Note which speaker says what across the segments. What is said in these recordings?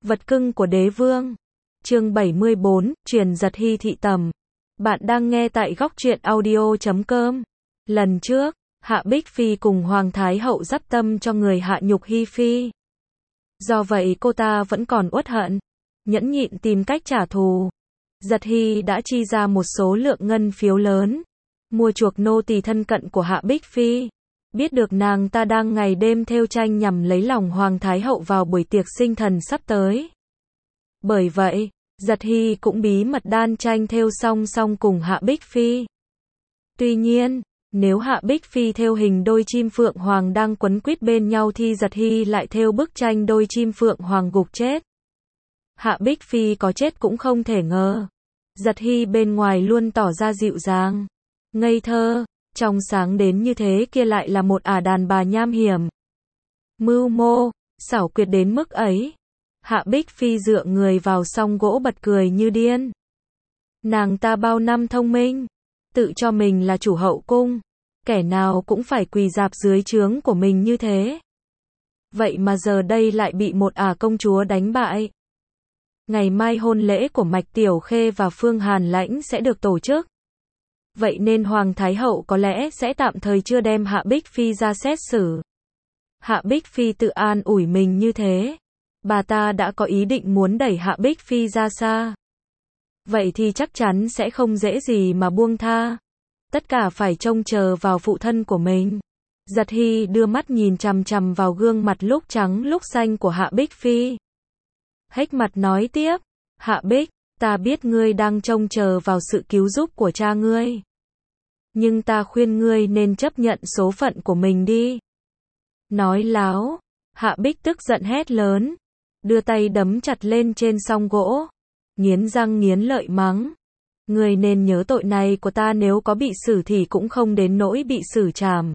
Speaker 1: Vật cưng của đế vương. Chương 74, truyền giật hy thị tầm. Bạn đang nghe tại góc truyện audio.com. Lần trước, Hạ Bích Phi cùng Hoàng Thái Hậu dắp tâm cho người hạ nhục Hy Phi. Do vậy cô ta vẫn còn uất hận, nhẫn nhịn tìm cách trả thù. Giật hy đã chi ra một số lượng ngân phiếu lớn, mua chuộc nô tỳ thân cận của Hạ Bích Phi. Biết được nàng ta đang ngày đêm thêu tranh nhằm lấy lòng Hoàng Thái Hậu vào buổi tiệc sinh thần sắp tới. Bởi vậy, Giật hy cũng bí mật đan tranh thêu song song cùng Hạ Bích Phi. Tuy nhiên, nếu Hạ Bích Phi thêu hình đôi chim phượng hoàng đang quấn quýt bên nhau thì Giật hy lại thêu bức tranh đôi chim phượng hoàng gục chết. Hạ Bích Phi có chết cũng không thể ngờ. Giật hy bên ngoài luôn tỏ ra dịu dàng, ngây thơ, trong sáng đến như thế kia lại là một đàn bà nham hiểm, mưu mô, xảo quyệt đến mức ấy. Hạ Bích Phi dựa người vào song gỗ bật cười như điên. Nàng ta bao năm thông minh, tự cho mình là chủ hậu cung, kẻ nào cũng phải quỳ rạp dưới trướng của mình như thế. Vậy mà giờ đây lại bị một công chúa đánh bại. Ngày mai hôn lễ của Mạch Tiểu Khê và Phương Hàn Lãnh sẽ được tổ chức. Vậy nên Hoàng Thái Hậu có lẽ sẽ tạm thời chưa đem Hạ Bích Phi ra xét xử. Hạ Bích Phi tự an ủi mình như thế. Bà ta đã có ý định muốn đẩy Hạ Bích Phi ra xa. Vậy thì chắc chắn sẽ không dễ gì mà buông tha. Tất cả phải trông chờ vào phụ thân của mình. Giật hy đưa mắt nhìn chằm chằm vào gương mặt lúc trắng lúc xanh của Hạ Bích Phi. Hếch mặt nói tiếp, Hạ Bích, ta biết ngươi đang trông chờ vào sự cứu giúp của cha ngươi. Nhưng ta khuyên ngươi nên chấp nhận số phận của mình đi. Nói láo, Hạ Bích tức giận hét lớn, đưa tay đấm chặt lên trên song gỗ, nghiến răng nghiến lợi mắng. Ngươi nên nhớ tội này của ta, nếu có bị xử thì cũng không đến nỗi bị xử trảm.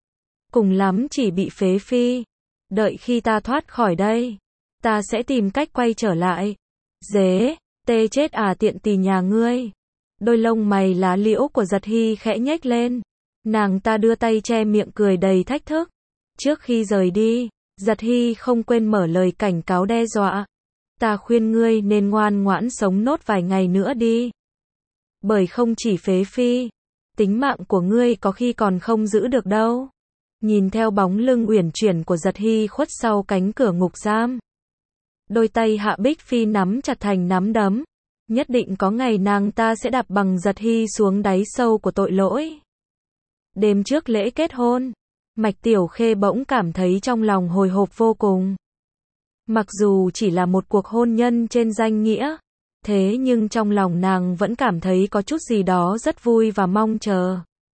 Speaker 1: Cùng lắm chỉ bị phế phi. Đợi khi ta thoát khỏi đây, ta sẽ tìm cách quay trở lại. Dế, tê chết tiện tỳ nhà ngươi. Đôi lông mày lá liễu của Giật hy khẽ nhếch lên. Nàng ta đưa tay che miệng cười đầy thách thức. Trước khi rời đi, Giật hy không quên mở lời cảnh cáo đe dọa. Ta khuyên ngươi nên ngoan ngoãn sống nốt vài ngày nữa đi. Bởi không chỉ phế phi, tính mạng của ngươi có khi còn không giữ được đâu. Nhìn theo bóng lưng uyển chuyển của Giật hy khuất sau cánh cửa ngục giam. Đôi tay Hạ Bích Phi nắm chặt thành nắm đấm. Nhất định có ngày nàng ta sẽ đạp bằng Giật hy xuống đáy sâu của tội lỗi. Đêm trước lễ kết hôn, Mạch Tiểu Khê bỗng cảm thấy trong lòng hồi hộp vô cùng. Mặc dù chỉ là một cuộc hôn nhân trên danh nghĩa, thế nhưng trong lòng nàng vẫn cảm thấy có chút gì đó rất vui và mong chờ.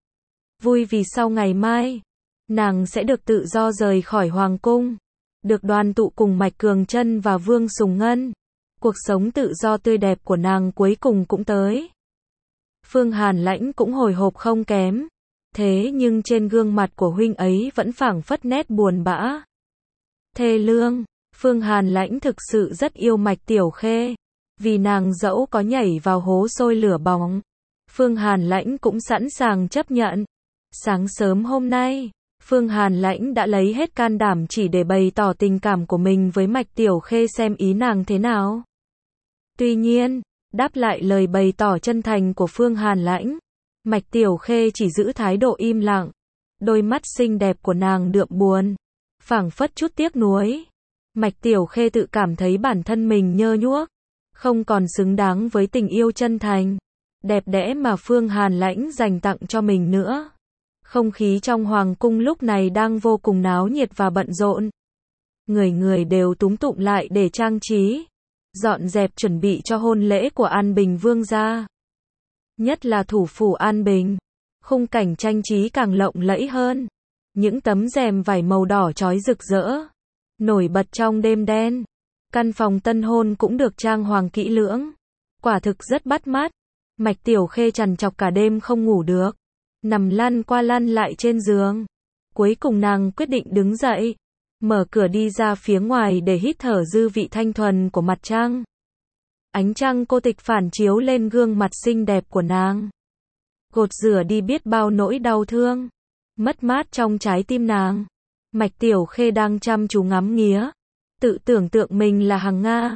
Speaker 1: Vui vì sau ngày mai, nàng sẽ được tự do rời khỏi hoàng cung, được đoàn tụ cùng Mạch Cường Trân và Vương Sùng Ngân. Cuộc sống tự do tươi đẹp của nàng cuối cùng cũng tới. Phương Hàn Lãnh cũng hồi hộp không kém. Thế nhưng trên gương mặt của huynh ấy vẫn phảng phất nét buồn bã. Thê lương, Phương Hàn Lãnh thực sự rất yêu Mạch Tiểu Khê. Vì nàng dẫu có nhảy vào hố sôi lửa bỏng, Phương Hàn Lãnh cũng sẵn sàng chấp nhận. Sáng sớm hôm nay, Phương Hàn Lãnh đã lấy hết can đảm chỉ để bày tỏ tình cảm của mình với Mạch Tiểu Khê xem ý nàng thế nào. Tuy nhiên, đáp lại lời bày tỏ chân thành của Phương Hàn Lãnh, Mạch Tiểu Khê chỉ giữ thái độ im lặng. Đôi mắt xinh đẹp của nàng đượm buồn, phảng phất chút tiếc nuối. Mạch Tiểu Khê tự cảm thấy bản thân mình nhơ nhuốc, không còn xứng đáng với tình yêu chân thành, đẹp đẽ mà Phương Hàn Lãnh dành tặng cho mình nữa. Không khí trong hoàng cung lúc này đang vô cùng náo nhiệt và bận rộn. Người người đều túm tụm lại để trang trí, dọn dẹp chuẩn bị cho hôn lễ của An Bình Vương gia. Nhất là thủ phủ An Bình, khung cảnh trang trí càng lộng lẫy hơn. Những tấm rèm vải màu đỏ chói rực rỡ, nổi bật trong đêm đen. Căn phòng tân hôn cũng được trang hoàng kỹ lưỡng, quả thực rất bắt mắt. Mạch Tiểu Khê trằn trọc cả đêm không ngủ được, nằm lăn qua lăn lại trên giường. Cuối cùng nàng quyết định đứng dậy, mở cửa đi ra phía ngoài để hít thở dư vị thanh thuần của mặt trăng. Ánh trăng cô tịch phản chiếu lên gương mặt xinh đẹp của nàng, gột rửa đi biết bao nỗi đau thương, mất mát trong trái tim nàng. Mạch Tiểu Khê đang chăm chú ngắm nghía, tự tưởng tượng mình là Hằng Nga,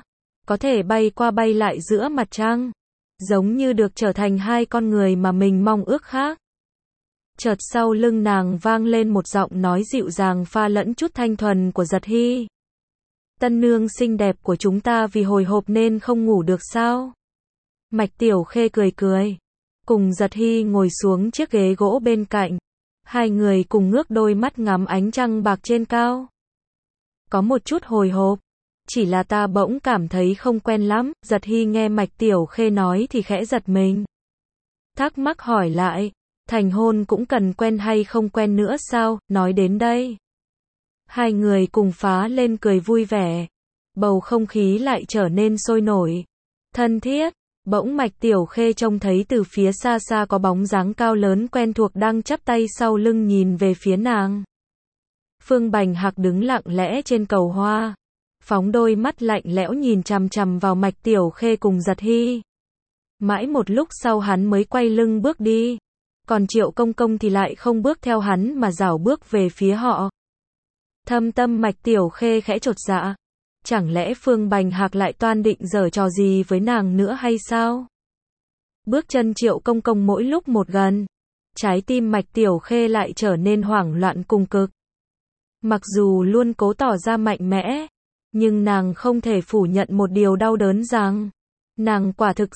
Speaker 1: có thể bay qua bay lại giữa mặt trăng, giống như được trở thành hai con người mà mình mong ước khác. Chợt sau lưng nàng vang lên một giọng nói dịu dàng pha lẫn chút thanh thuần của Giật Hy. Tân nương xinh đẹp của chúng ta vì hồi hộp nên không ngủ được sao? Mạch Tiểu Khê cười cười, cùng Giật Hy ngồi xuống chiếc ghế gỗ bên cạnh. Hai người cùng ngước đôi mắt ngắm ánh trăng bạc trên cao. Có một chút hồi hộp, chỉ là ta bỗng cảm thấy không quen lắm. Giật Hy nghe Mạch Tiểu Khê nói thì khẽ giật mình. Thắc mắc hỏi lại, thành hôn cũng cần quen hay không quen nữa sao? Nói đến đây, hai người cùng phá lên cười vui vẻ. Bầu không khí lại trở nên sôi nổi, thân thiết. Bỗng Mạch Tiểu Khê trông thấy từ phía xa xa có bóng dáng cao lớn quen thuộc đang chắp tay sau lưng nhìn về phía nàng. Phương Bành Hạc đứng lặng lẽ trên cầu hoa, phóng đôi mắt lạnh lẽo nhìn chằm chằm vào Mạch Tiểu Khê cùng Giật Hy. Mãi một lúc sau hắn mới quay lưng bước đi, còn Triệu Công Công thì lại không bước theo hắn mà rảo bước về phía họ. Thâm tâm Mạch Tiểu Khê khẽ chột dạ. Chẳng lẽ Phương Bành Hạc lại toan định giở trò gì với nàng nữa hay sao? Bước chân Triệu Công Công mỗi lúc một gần, trái tim Mạch Tiểu Khê lại trở nên hoảng loạn cùng cực. Mặc dù luôn cố tỏ ra mạnh mẽ, nhưng nàng không thể phủ nhận một điều đau đớn rằng, nàng quả thực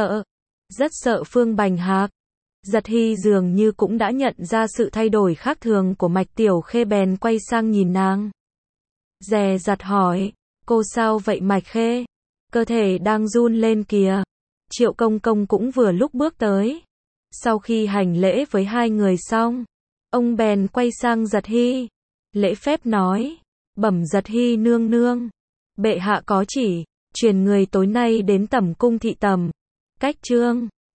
Speaker 1: rất sợ Phương Bành Hạc. Giật Hy dường như cũng đã nhận ra sự thay đổi khác thường của Mạch Tiểu Khê bèn quay sang nhìn nàng. Dè dặt hỏi, cô sao vậy Mạch Khê? Cơ thể đang run lên kìa. Triệu Công Công cũng vừa lúc bước tới. Sau khi hành lễ với hai người xong, ông bèn quay sang Giật Hy, lễ phép nói, bẩm Giật Hy nương nương, bệ hạ có chỉ, truyền người tối nay đến Tẩm cung thị tầm, cách trương.